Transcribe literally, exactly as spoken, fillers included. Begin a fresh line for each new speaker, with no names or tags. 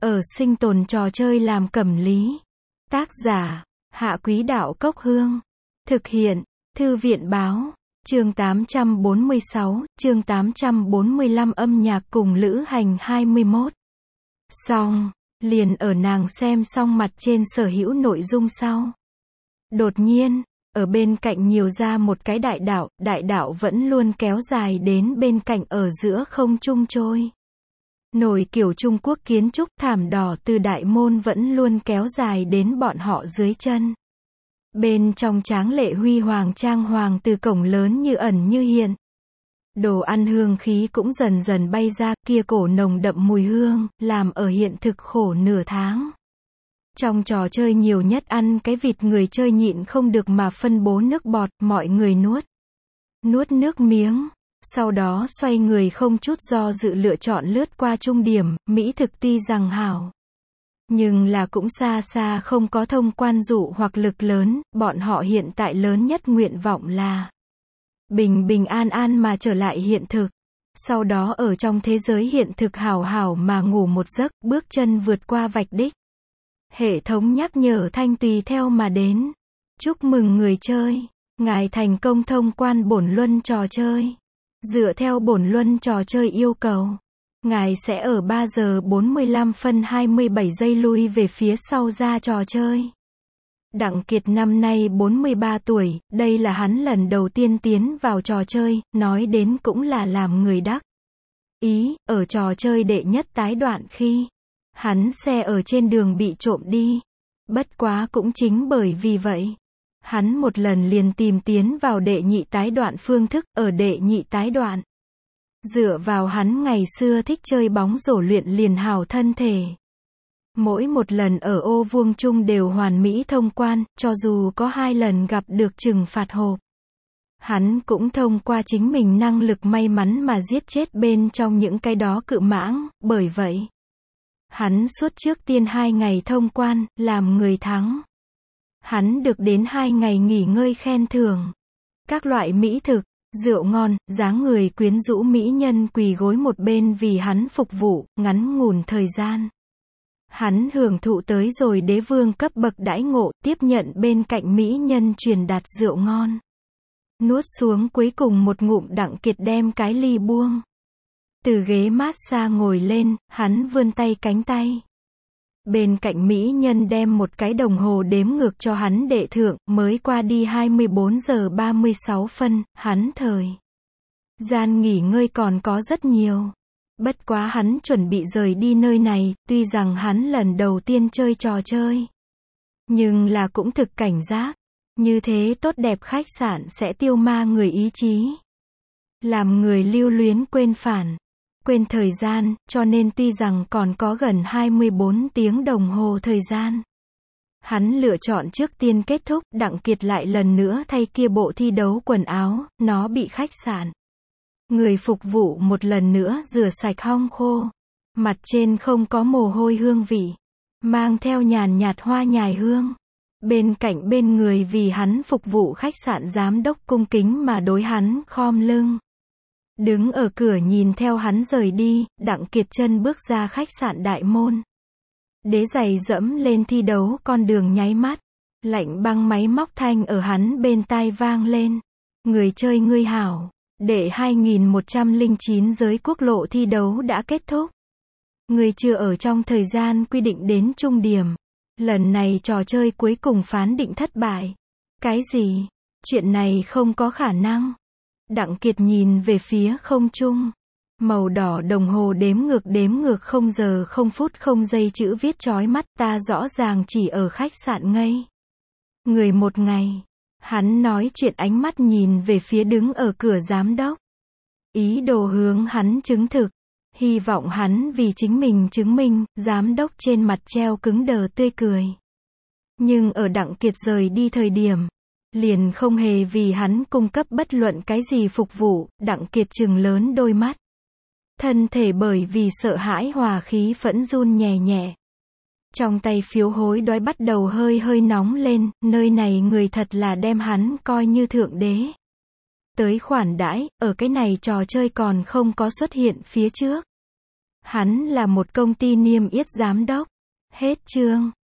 ở sinh tồn trò chơi làm cẩm lý. Tác giả, Hạ Quý Đạo Cốc Hương. Thực hiện, Thư viện Báo. Chương tám trăm bốn mươi sáu, chương tám trăm bốn mươi lăm âm nhạc cùng lữ hành hai mươi mốt. Xong, liền ở nàng xem xong mặt trên sở hữu nội dung sau. Đột nhiên, ở bên cạnh nhiều ra một cái đại đạo, đại đạo vẫn luôn kéo dài đến bên cạnh ở giữa không trung trôi. Nổi kiểu Trung Quốc kiến trúc thảm đỏ từ đại môn vẫn luôn kéo dài đến bọn họ dưới chân. Bên trong tráng lệ huy hoàng trang hoàng từ cổng lớn như ẩn như hiện. Đồ ăn hương khí cũng dần dần bay ra, kia cổ nồng đậm mùi hương, làm ở hiện thực khổ nửa tháng. Trong trò chơi nhiều nhất ăn cái vịt người chơi nhịn không được mà phân bố nước bọt, mọi người nuốt. Nuốt nước miếng. Sau đó xoay người không chút do dự lựa chọn lướt qua trung điểm, mỹ thực tuy rằng hảo. Nhưng là cũng xa xa không có thông quan dụ hoặc lực lớn, bọn họ hiện tại lớn nhất nguyện vọng là bình bình an an mà trở lại hiện thực. Sau đó ở trong thế giới hiện thực hảo hảo mà ngủ một giấc, bước chân vượt qua vạch đích. Hệ thống nhắc nhở thanh tùy theo mà đến. Chúc mừng người chơi, ngài thành công thông quan bổn luân trò chơi. Dựa theo bổn luân trò chơi yêu cầu, ngài sẽ ở ba giờ bốn mươi lăm phân hai mươi bảy giây lui về phía sau ra trò chơi. Đặng Kiệt năm nay bốn mươi ba tuổi, đây là hắn lần đầu tiên tiến vào trò chơi, nói đến cũng là làm người đắc ý, ở trò chơi đệ nhất tái đoạn khi hắn xe ở trên đường bị trộm đi. Bất quá cũng chính bởi vì vậy, hắn một lần liền tìm tiến vào đệ nhị tái đoạn phương thức, ở đệ nhị tái đoạn. Dựa vào hắn ngày xưa thích chơi bóng rổ luyện liền hào thân thể. Mỗi một lần ở ô vuông chung đều hoàn mỹ thông quan, cho dù có hai lần gặp được trừng phạt hộp. Hắn cũng thông qua chính mình năng lực may mắn mà giết chết bên trong những cái đó cự mãng, bởi vậy hắn suốt trước tiên hai ngày thông quan, làm người thắng. Hắn được đến hai ngày nghỉ ngơi khen thưởng. Các loại mỹ thực, rượu ngon, dáng người quyến rũ mỹ nhân quỳ gối một bên vì hắn phục vụ, ngắn ngủn thời gian. Hắn hưởng thụ tới rồi đế vương cấp bậc đãi ngộ, tiếp nhận bên cạnh mỹ nhân truyền đạt rượu ngon. Nuốt xuống cuối cùng một ngụm, Đặng Kiệt đem cái ly buông. Từ ghế massage ngồi lên, hắn vươn tay cánh tay. Bên cạnh mỹ nhân đem một cái đồng hồ đếm ngược cho hắn đệ thưởng, mới qua đi hai mươi bốn giờ ba mươi sáu phân, hắn thời gian nghỉ ngơi còn có rất nhiều. Bất quá hắn chuẩn bị rời đi nơi này, tuy rằng hắn lần đầu tiên chơi trò chơi. Nhưng là cũng thực cảnh giác. Như thế tốt đẹp khách sạn sẽ tiêu ma người ý chí. Làm người lưu luyến quên phản. Quên thời gian, cho nên tuy rằng còn có gần hai mươi bốn tiếng đồng hồ thời gian. Hắn lựa chọn trước tiên kết thúc, Đặng Kiệt lại lần nữa thay kia bộ thi đấu quần áo, nó bị khách sạn người phục vụ một lần nữa rửa sạch hong khô. Mặt trên không có mồ hôi hương vị, mang theo nhàn nhạt hoa nhài hương. Bên cạnh bên người vì hắn phục vụ khách sạn giám đốc cung kính mà đối hắn khom lưng. Đứng ở cửa nhìn theo hắn rời đi, Đặng Kiệt chân bước ra khách sạn đại môn. Đế giày dẫm lên thi đấu con đường nháy mắt. Lạnh băng máy móc thanh ở hắn bên tai vang lên. Người chơi ngươi hảo. Đệ hai nghìn một trăm lẻ chín giới quốc lộ thi đấu đã kết thúc. Người chưa ở trong thời gian quy định đến trung điểm. Lần này trò chơi cuối cùng phán định thất bại. Cái gì? Chuyện này không có khả năng. Đặng Kiệt nhìn về phía không trung. Màu đỏ đồng hồ đếm ngược đếm ngược không giờ không phút không giây chữ viết chói mắt, ta rõ ràng chỉ ở khách sạn ngây người một ngày. Hắn nói chuyện ánh mắt nhìn về phía đứng ở cửa giám đốc. Ý đồ hướng hắn chứng thực. Hy vọng hắn vì chính mình chứng minh, giám đốc trên mặt treo cứng đờ tươi cười. Nhưng ở Đặng Kiệt rời đi thời điểm, liền không hề vì hắn cung cấp bất luận cái gì phục vụ, Đặng Kiệt trừng lớn đôi mắt. Thân thể bởi vì sợ hãi hòa khí phẫn run nhẹ nhẹ. Trong tay phiếu hối đoái bắt đầu hơi hơi nóng lên, nơi này người thật là đem hắn coi như thượng đế. Tới khoản đãi, ở cái này trò chơi còn không có xuất hiện phía trước. Hắn là một công ty niêm yết giám đốc. Hết chương.